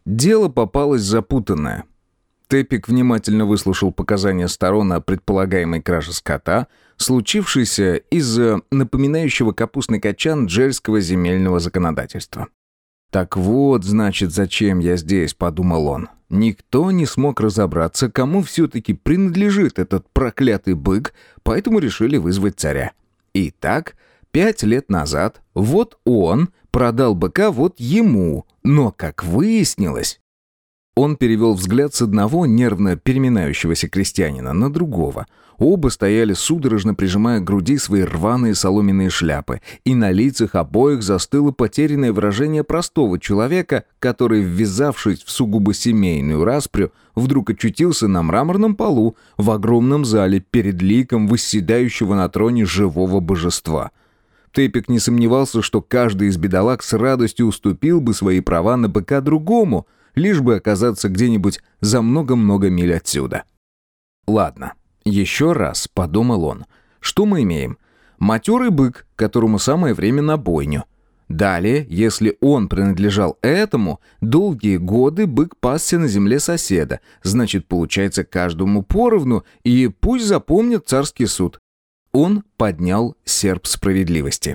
Дело попалось запутанное. Тепик внимательно выслушал показания сторон о предполагаемой краже скота, случившейся из-за напоминающего капустный качан джельского земельного законодательства. «Так вот, значит, зачем я здесь», — подумал он. «Никто не смог разобраться, кому все-таки принадлежит этот проклятый бык, поэтому решили вызвать царя. Итак, 5 лет назад вот он продал быка вот ему, но, как выяснилось...» Он перевел взгляд с одного нервно переминающегося крестьянина на другого. Оба стояли судорожно, прижимая к груди свои рваные соломенные шляпы, и на лицах обоих застыло потерянное выражение простого человека, который, ввязавшись в сугубо семейную распрю, вдруг очутился на мраморном полу в огромном зале перед ликом восседающего на троне живого божества. Тепик не сомневался, что каждый из бедолаг с радостью уступил бы свои права на быка другому, лишь бы оказаться где-нибудь за много-много миль отсюда. «Ладно, еще раз», — подумал он, — «что мы имеем? Матерый бык, которому самое время на бойню. Далее, если он принадлежал этому, долгие годы бык пасся на земле соседа, значит, получается каждому поровну, и пусть запомнит царский суд». Он поднял серп справедливости.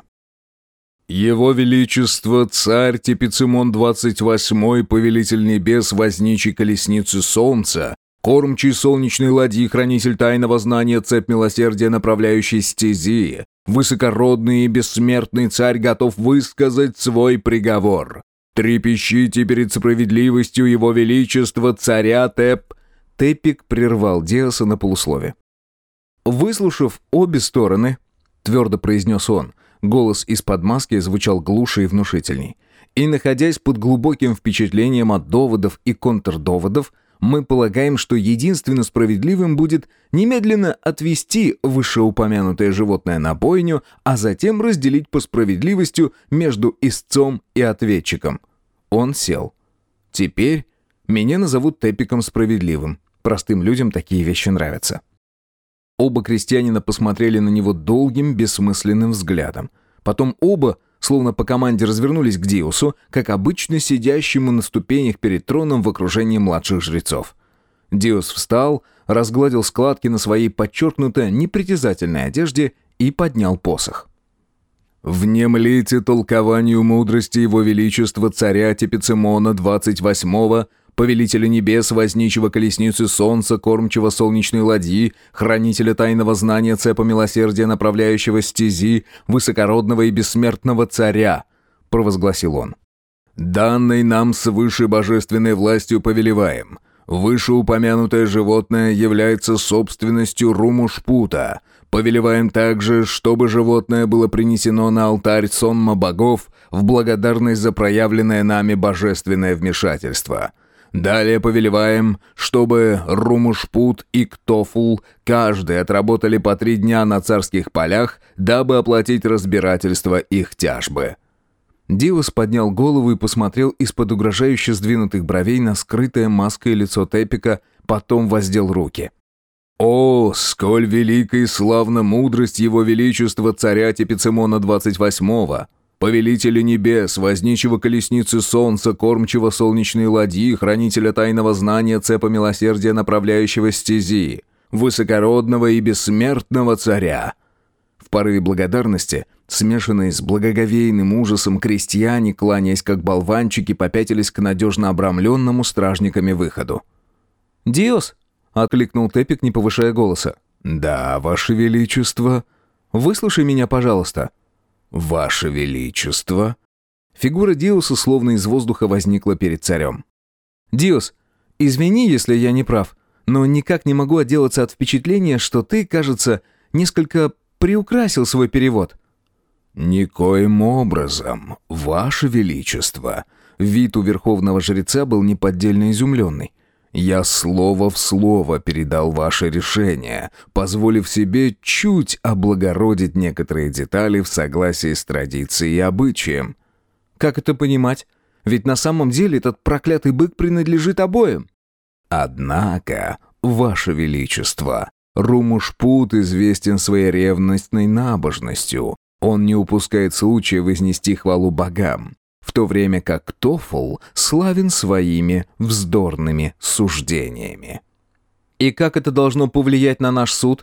«Его Величество, царь Тепицимон 28-й, повелитель небес, возничий колесницы солнца, кормчий солнечной ладьи, хранитель тайного знания, цепь милосердия, направляющий стези, высокородный и бессмертный царь готов высказать свой приговор. Трепещите перед справедливостью Его Величества, царя Тепик прервал Диаса на полуслове. «Выслушав обе стороны», — твердо произнес он, голос из-под маски звучал глуше и внушительней, «и находясь под глубоким впечатлением от доводов и контрдоводов, мы полагаем, что единственно справедливым будет немедленно отвести вышеупомянутое животное на бойню, а затем разделить по справедливости между истцом и ответчиком». Он сел. «Теперь меня назовут Тепиком Справедливым. Простым людям такие вещи нравятся». Оба крестьянина посмотрели на него долгим, бессмысленным взглядом. Потом оба, словно по команде, развернулись к Диосу, как обычно сидящему на ступенях перед троном в окружении младших жрецов. Диос встал, разгладил складки на своей подчеркнуто непритязательной одежде и поднял посох. «Внемлите толкованию мудрости Его Величества царя Тепицимона 28-го, повелителя небес, возничего колесницы солнца, кормчего солнечной ладьи, хранителя тайного знания, цепа милосердия, направляющего стези, высокородного и бессмертного царя», — провозгласил он. «Данной нам свыше божественной властью повелеваем. Вышеупомянутое животное является собственностью Румушпута. Повелеваем также, чтобы животное было принесено на алтарь сонма богов в благодарность за проявленное нами божественное вмешательство. Далее повелеваем, чтобы Румушпут и Ктофул каждый отработали по 3 дня на царских полях, дабы оплатить разбирательство их тяжбы». Диос поднял голову и посмотрел из-под угрожающе сдвинутых бровей на скрытое маской лицо Тепика, потом воздел руки. «О, сколь велика и славна мудрость Его Величества царя Тепицимона 28-го! Повелителя небес, возничего колесницы солнца, кормчего солнечной ладьи, хранителя тайного знания, цепа милосердия, направляющего стези, высокородного и бессмертного царя». В порыве благодарности, смешанной с благоговейным ужасом, крестьяне, кланяясь как болванчики, попятились к надежно обрамленному стражниками выходу. «Диос!» — откликнул Тепик, не повышая голоса. «Да, Ваше Величество». «Выслушай меня, пожалуйста». «Ваше Величество». Фигура Диоса словно из воздуха возникла перед царем. «Диос, извини, если я не прав, но никак не могу отделаться от впечатления, что ты, кажется, несколько приукрасил свой перевод». «Никоим образом, Ваше Величество». Вид у верховного жреца был неподдельно изумленный. «Я слово в слово передал ваше решение, позволив себе чуть облагородить некоторые детали в согласии с традицией и обычаем». «Как это понимать? Ведь на самом деле этот проклятый бык принадлежит обоим». «Однако, Ваше Величество, Румушпут известен своей ревностной набожностью. Он не упускает случая вознести хвалу богам. в то время как Тофл славен своими вздорными суждениями. «И как это должно повлиять на наш суд?»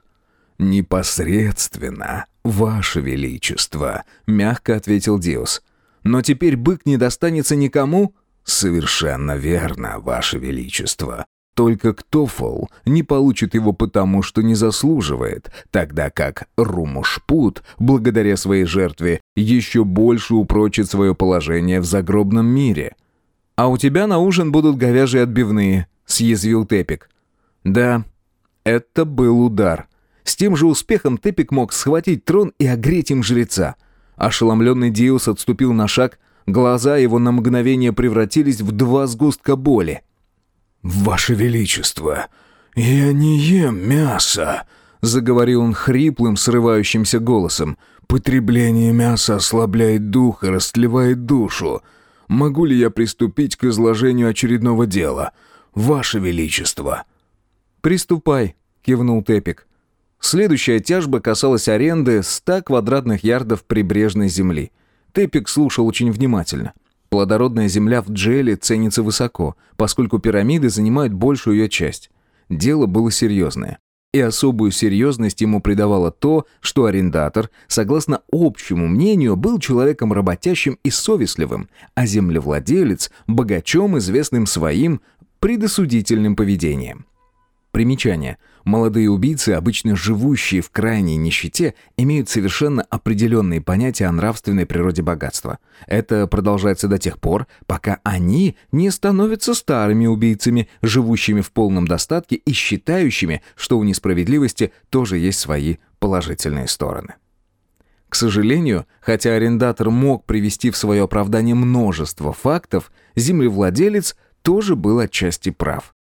«Непосредственно, Ваше Величество», — мягко ответил Диос. «Но теперь бык не достанется никому?» «Совершенно верно, Ваше Величество. Только Ктофл не получит его потому, что не заслуживает, тогда как Румушпут, благодаря своей жертве, еще больше упрочит свое положение в загробном мире». «А у тебя на ужин будут говяжьи отбивные», — съязвил Тепик. Да, это был удар. С тем же успехом Тепик мог схватить трон и огреть им жреца. Ошеломленный Диос отступил на шаг, глаза его на мгновение превратились в 2 сгустка боли. «Ваше Величество, я не ем мясо», — заговорил он хриплым, срывающимся голосом. «Потребление мяса ослабляет дух и растлевает душу. Могу ли я приступить к изложению очередного дела? Ваше Величество». «Приступай», — кивнул Тепик. Следующая тяжба касалась аренды 100 квадратных ярдов прибрежной земли. Тепик слушал очень внимательно. Плодородная земля в Джеле ценится высоко, поскольку пирамиды занимают большую ее часть. Дело было серьезное. И особую серьезность ему придавало то, что арендатор, согласно общему мнению, был человеком работящим и совестливым, а землевладелец – богачом, известным своим предосудительным поведением. Примечание. Молодые убийцы, обычно живущие в крайней нищете, имеют совершенно определенные понятия о нравственной природе богатства. Это продолжается до тех пор, пока они не становятся старыми убийцами, живущими в полном достатке и считающими, что у несправедливости тоже есть свои положительные стороны. К сожалению, хотя арендатор мог привести в свое оправдание множество фактов, землевладелец тоже был отчасти прав.